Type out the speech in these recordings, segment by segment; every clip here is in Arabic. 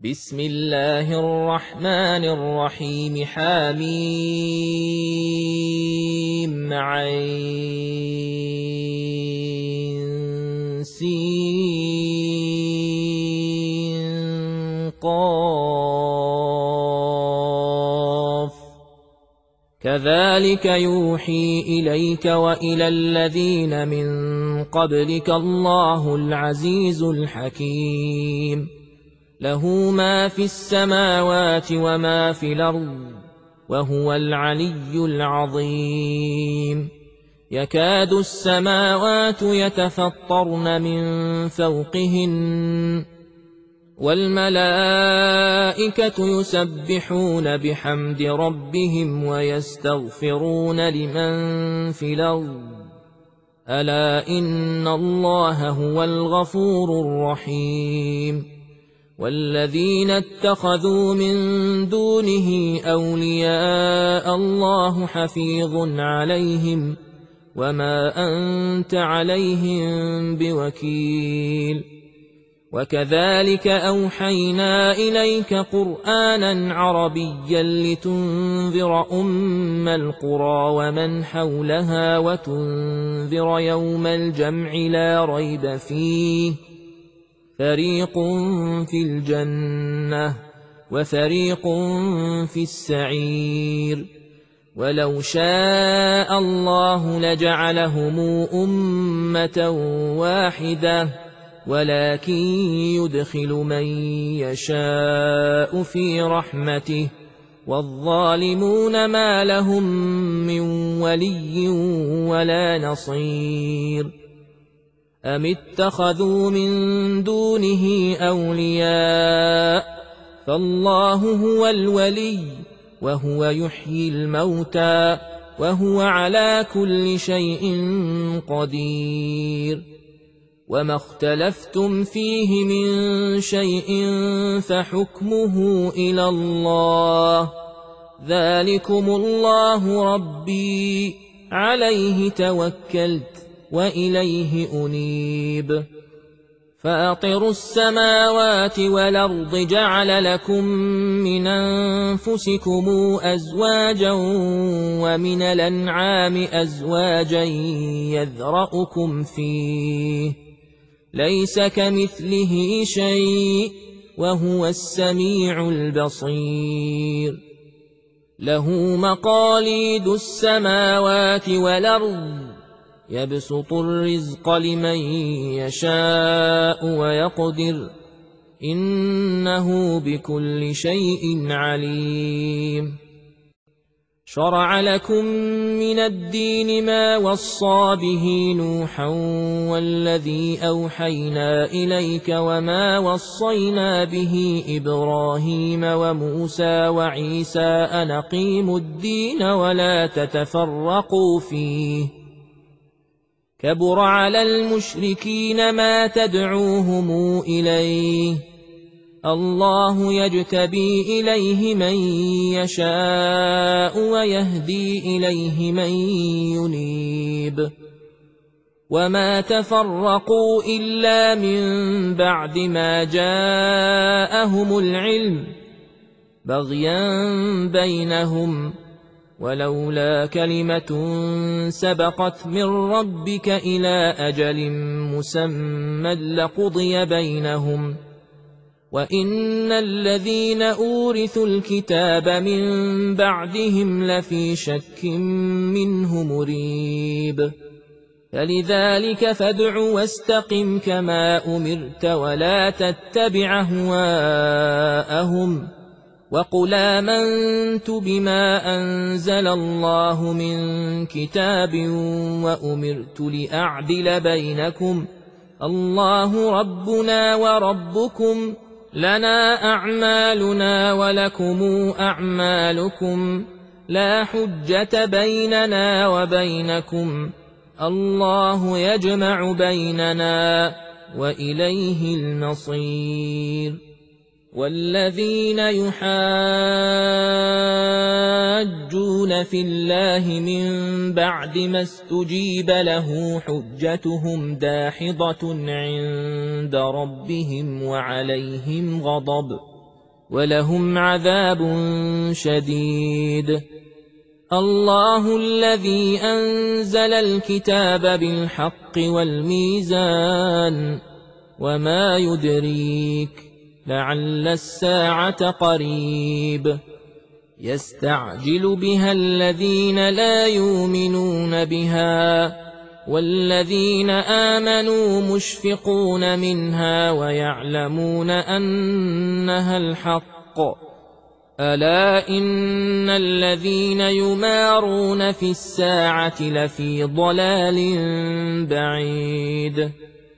بسم الله الرحمن الرحيم حميم عين سين قاف كذلك يوحي إليك وإلى الذين من قبلك الله العزيز الحكيم له ما في السماوات وما في الأرض وهو العلي العظيم يكاد السماوات يتفطرن من فوقهن والملائكة يسبحون بحمد ربهم ويستغفرون لمن في الأرض ألا إن الله هو الغفور الرحيم والذين اتخذوا من دونه أولياء الله حفيظ عليهم وما أنت عليهم بوكيل وكذلك أوحينا إليك قرآنا عربيا لتنذر أم القرى ومن حولها وتنذر يوم الجمع لا ريب فيه فريق في الجنة وفريق في السعير ولو شاء الله لجعلهم أمة واحدة ولكن يدخل من يشاء في رحمته والظالمون ما لهم من ولي ولا نصير أم اتخذوا من دونه أولياء فالله هو الولي وهو يحيي الموتى وهو على كل شيء قدير وما اختلفتم فيه من شيء فحكمه إلى الله ذلكم الله ربي عليه توكلت وإليه أنيب فاطر السماوات والأرض جعل لكم من أنفسكم أزواجا ومن الأنعام أزواجا يذرأكم فيه ليس كمثله شيء وهو السميع البصير له مقاليد السماوات والأرض يبسط الرزق لمن يشاء ويقدر إنه بكل شيء عليم شرع لكم من الدين ما وصى به نوحا والذي أوحينا إليك وما وصينا به إبراهيم وموسى وعيسى أن أقيموا الدين ولا تتفرقوا فيه كبر على المشركين ما تدعوهم إليه الله يجتبي إليه من يشاء ويهدي إليه من ينيب وما تفرقوا إلا من بعد ما جاءهم العلم بغيا بينهم ولولا كلمة سبقت من ربك إلى أجل مسمى لقضي بينهم وإن الذين أورثوا الكتاب من بعدهم لفي شك منه مريب فلذلك فادع واستقم كما أمرت ولا تتبع أهواءهم وقل آمنت بما أنزل الله من كتاب وأمرت لأعدل بينكم الله ربنا وربكم لنا أعمالنا ولكم أعمالكم لا حجة بيننا وبينكم الله يجمع بيننا وإليه المصير والذين يحاجون في الله من بعد ما استجيب له حجتهم داحضة عند ربهم وعليهم غضب ولهم عذاب شديد. الله الذي أنزل الكتاب بالحق والميزان، وما يدريك لعل الساعة قريب. يستعجل بها الذين لا يؤمنون بها، والذين آمنوا مشفقون منها ويعلمون أنها الحق. ألا إن الذين يمارون في الساعة لفي ضلال بعيد.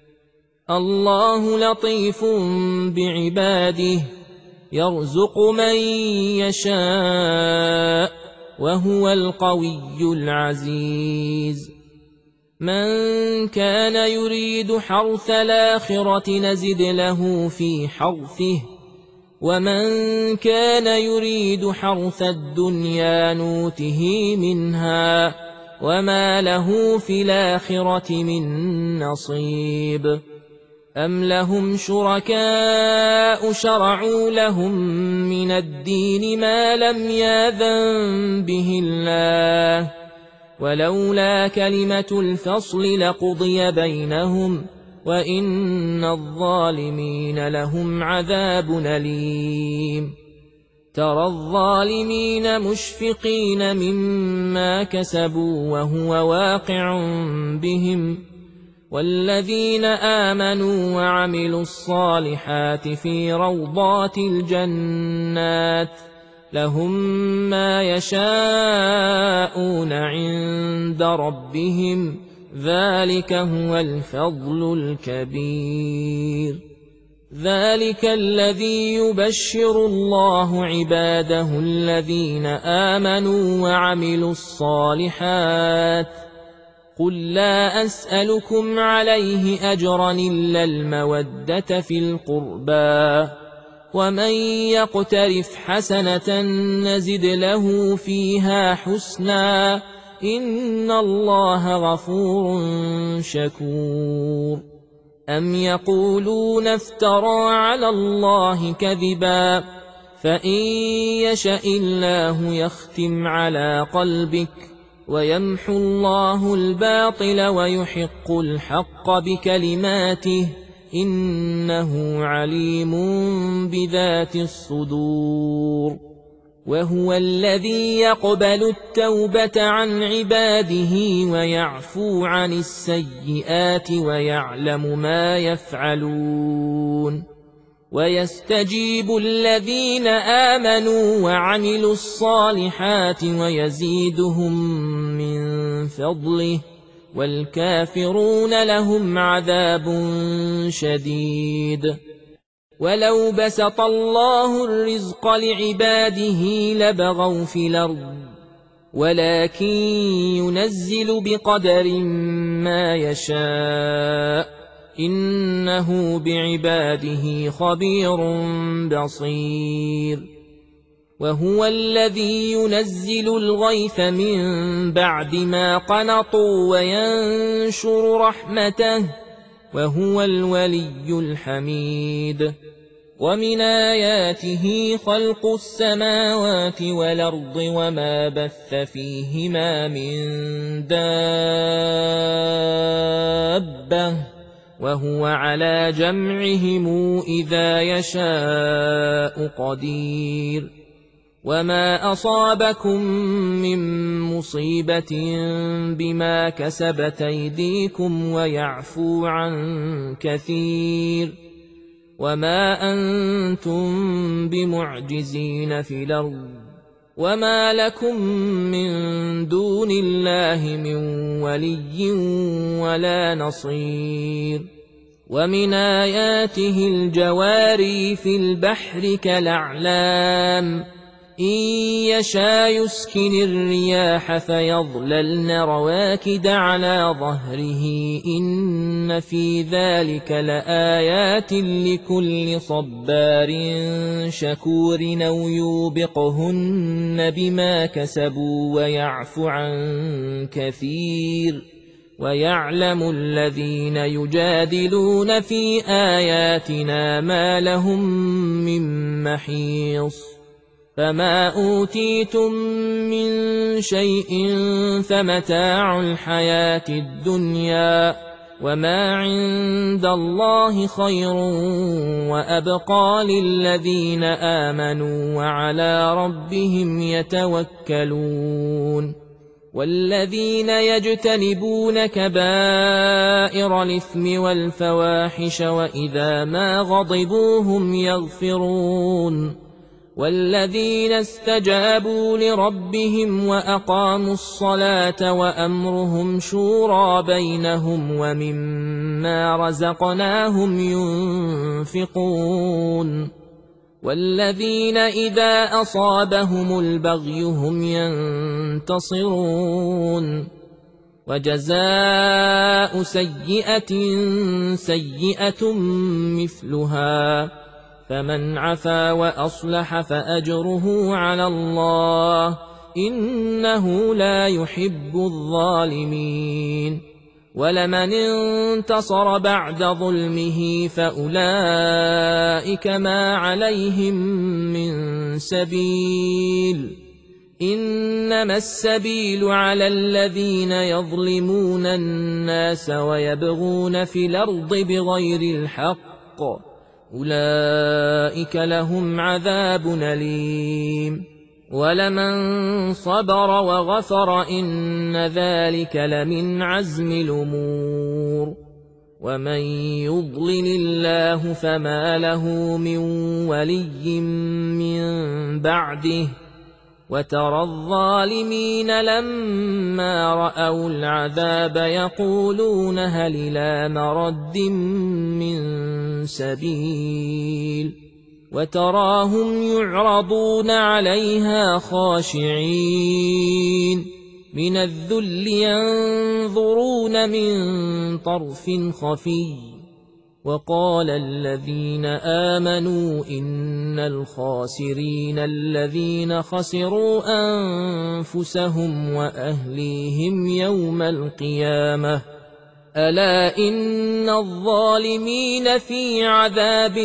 الله لطيف بعباده يرزق من يشاء وهو القوي العزيز. من كان يريد حرث الآخرة نزد له في حرثه، ومن كان يريد حرث الدنيا نوته منها وما له في الآخرة من نصيب. أم لهم شركاء شرعوا لهم من الدين ما لم يأذن به الله، ولولا كلمة الفصل لقضي بينهم، وإن الظالمين لهم عذاب أليم. ترى الظالمين مشفقين مما كسبوا وهو واقع بهم، والذين آمنوا وعملوا الصالحات في روضات الجنات لهم ما يشاءون عند ربهم، ذلك هو الفضل الكبير. ذلك الذي يبشر الله عباده الذين آمنوا وعملوا الصالحات. قل لا أسألكم عليه أجرا إلا المودة في القربى، ومن يقترف حسنة نزد له فيها حسنا، إن الله غفور شكور. أم يقولون افترى على الله كذبا، فإن يشأ الله يختم على قلبك، ويمحو الله الباطل ويحق الحق بكلماته، إنه عليم بذات الصدور. وهو الذي يقبل التوبة عن عباده ويعفو عن السيئات ويعلم ما يفعلون، ويستجيب الذين آمنوا وعملوا الصالحات ويزيدهم من فضله، والكافرون لهم عذاب شديد. ولو بسط الله الرزق لعباده لبغوا في الأرض، ولكن ينزل بقدر ما يشاء، إنه بعباده خبير بصير. وهو الذي ينزل الغيث من بعد ما قنطوا وينشر رحمته، وهو الولي الحميد. ومن آياته خلق السماوات والأرض وما بث فيهما من دابة، وهو على جمعهم إذا يشاء قدير. وما أصابكم من مصيبة بما كسبت أيديكم ويعفو عن كثير، وما أنتم بمعجزين في الأرض، وما لكم من دون الله من ولي ولا نصير. ومن آياته الجواري في البحر كالأعلام، إن يشاء يسكن الرياح فيظللن رواكد على ظهره، إن في ذلك لآيات لكل صبار شكور، أو يوبقهن بما كسبوا ويعفو عن كثير، ويعلم الذين يجادلون في آياتنا ما لهم من محيص فما أوتيتم من شيء فمتاع الحياة الدنيا وما عند الله خير وأبقى للذين آمنوا وعلى ربهم يتوكلون والذين يجتنبون كبائر الإثم والفواحش وإذا ما غضبوا هم يغفرون والذين استجابوا لربهم وأقاموا الصلاة وأمرهم شورى بينهم ومما رزقناهم ينفقون والذين إذا أصابهم البغي هم ينتصرون وجزاء سيئة سيئة مثلها فمن عفا وأصلح فأجره على الله إنه لا يحب الظالمين ولمن انتصر بعد ظلمه فأولئك ما عليهم من سبيل إنما السبيل على الذين يظلمون الناس ويبغون في الأرض بغير الحق أولئك لهم عذاب أليم ولمن صبر وغفر إن ذلك لمن عزم الأمور ومن يضلل الله فما له من ولي من بعده وترى الظالمين لما رأوا العذاب يقولون هل إلى مرد من سبيل وتراهم يعرضون عليها خاشعين من الذل ينظرون من طرف خفي وقال الذين آمنوا إن الخاسرين الذين خسروا أنفسهم وأهليهم يوم القيامة ألا إن الظالمين في عذاب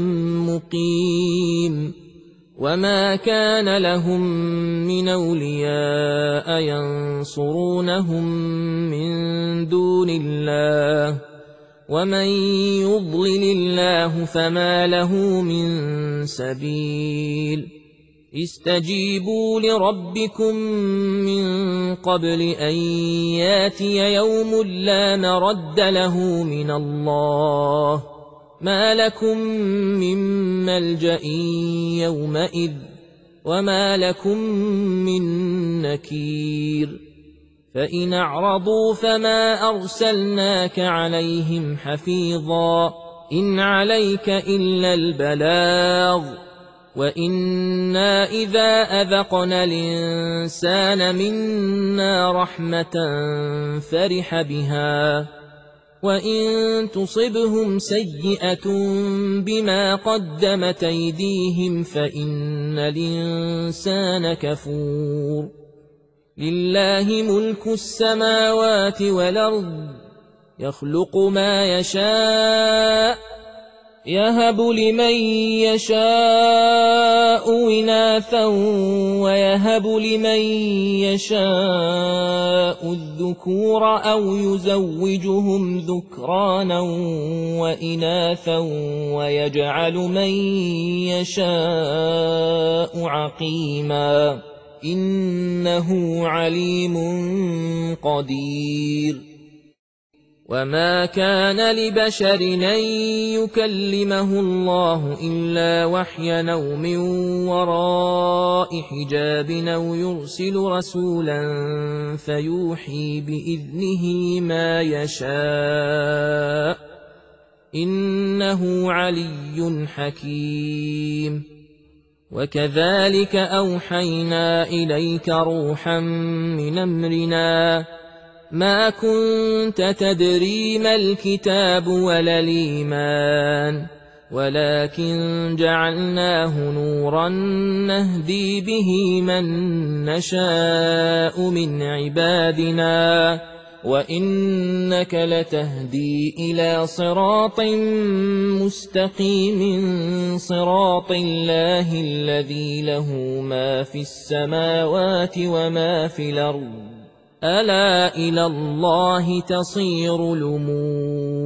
مقيم وما كان لهم من أولياء ينصرونهم من دون الله ومن يضلل الله فما له من سبيل استجيبوا لربكم من قبل أن ياتي يوم لا مرد له من الله ما لكم من ملجأ يومئذ وما لكم من نكير فإن أعرضوا فما أرسلناك عليهم حفيظا إن عليك إلا البلاغ وإنا إذا أذقنا الإنسان منا رحمة فرح بها وإن تصبهم سيئة بما قدمت أيديهم فإن الإنسان كفور لله ملك السماوات والأرض يخلق ما يشاء يهب لمن يشاء إناثا ويهب لمن يشاء الذكور أو يزوجهم ذكرانا وإناثا ويجعل من يشاء عقيما إنه عليم قدير وما كان لبشر أن يكلمه الله إلا وحيا أو من وراء حجاب أو يرسل رسولا فيوحي بإذنه ما يشاء إنه علي حكيم وكذلك أوحينا إليك روحا من أمرنا ما كنت تدري ما الكتاب ولا الإيمان ولكن جعلناه نورا نهدي به من نشاء من عبادنا وإنك لتهدي إلى صراط مستقيم صراط الله الذي له ما في السماوات وما في الأرض ألا إلى الله تصير الأمور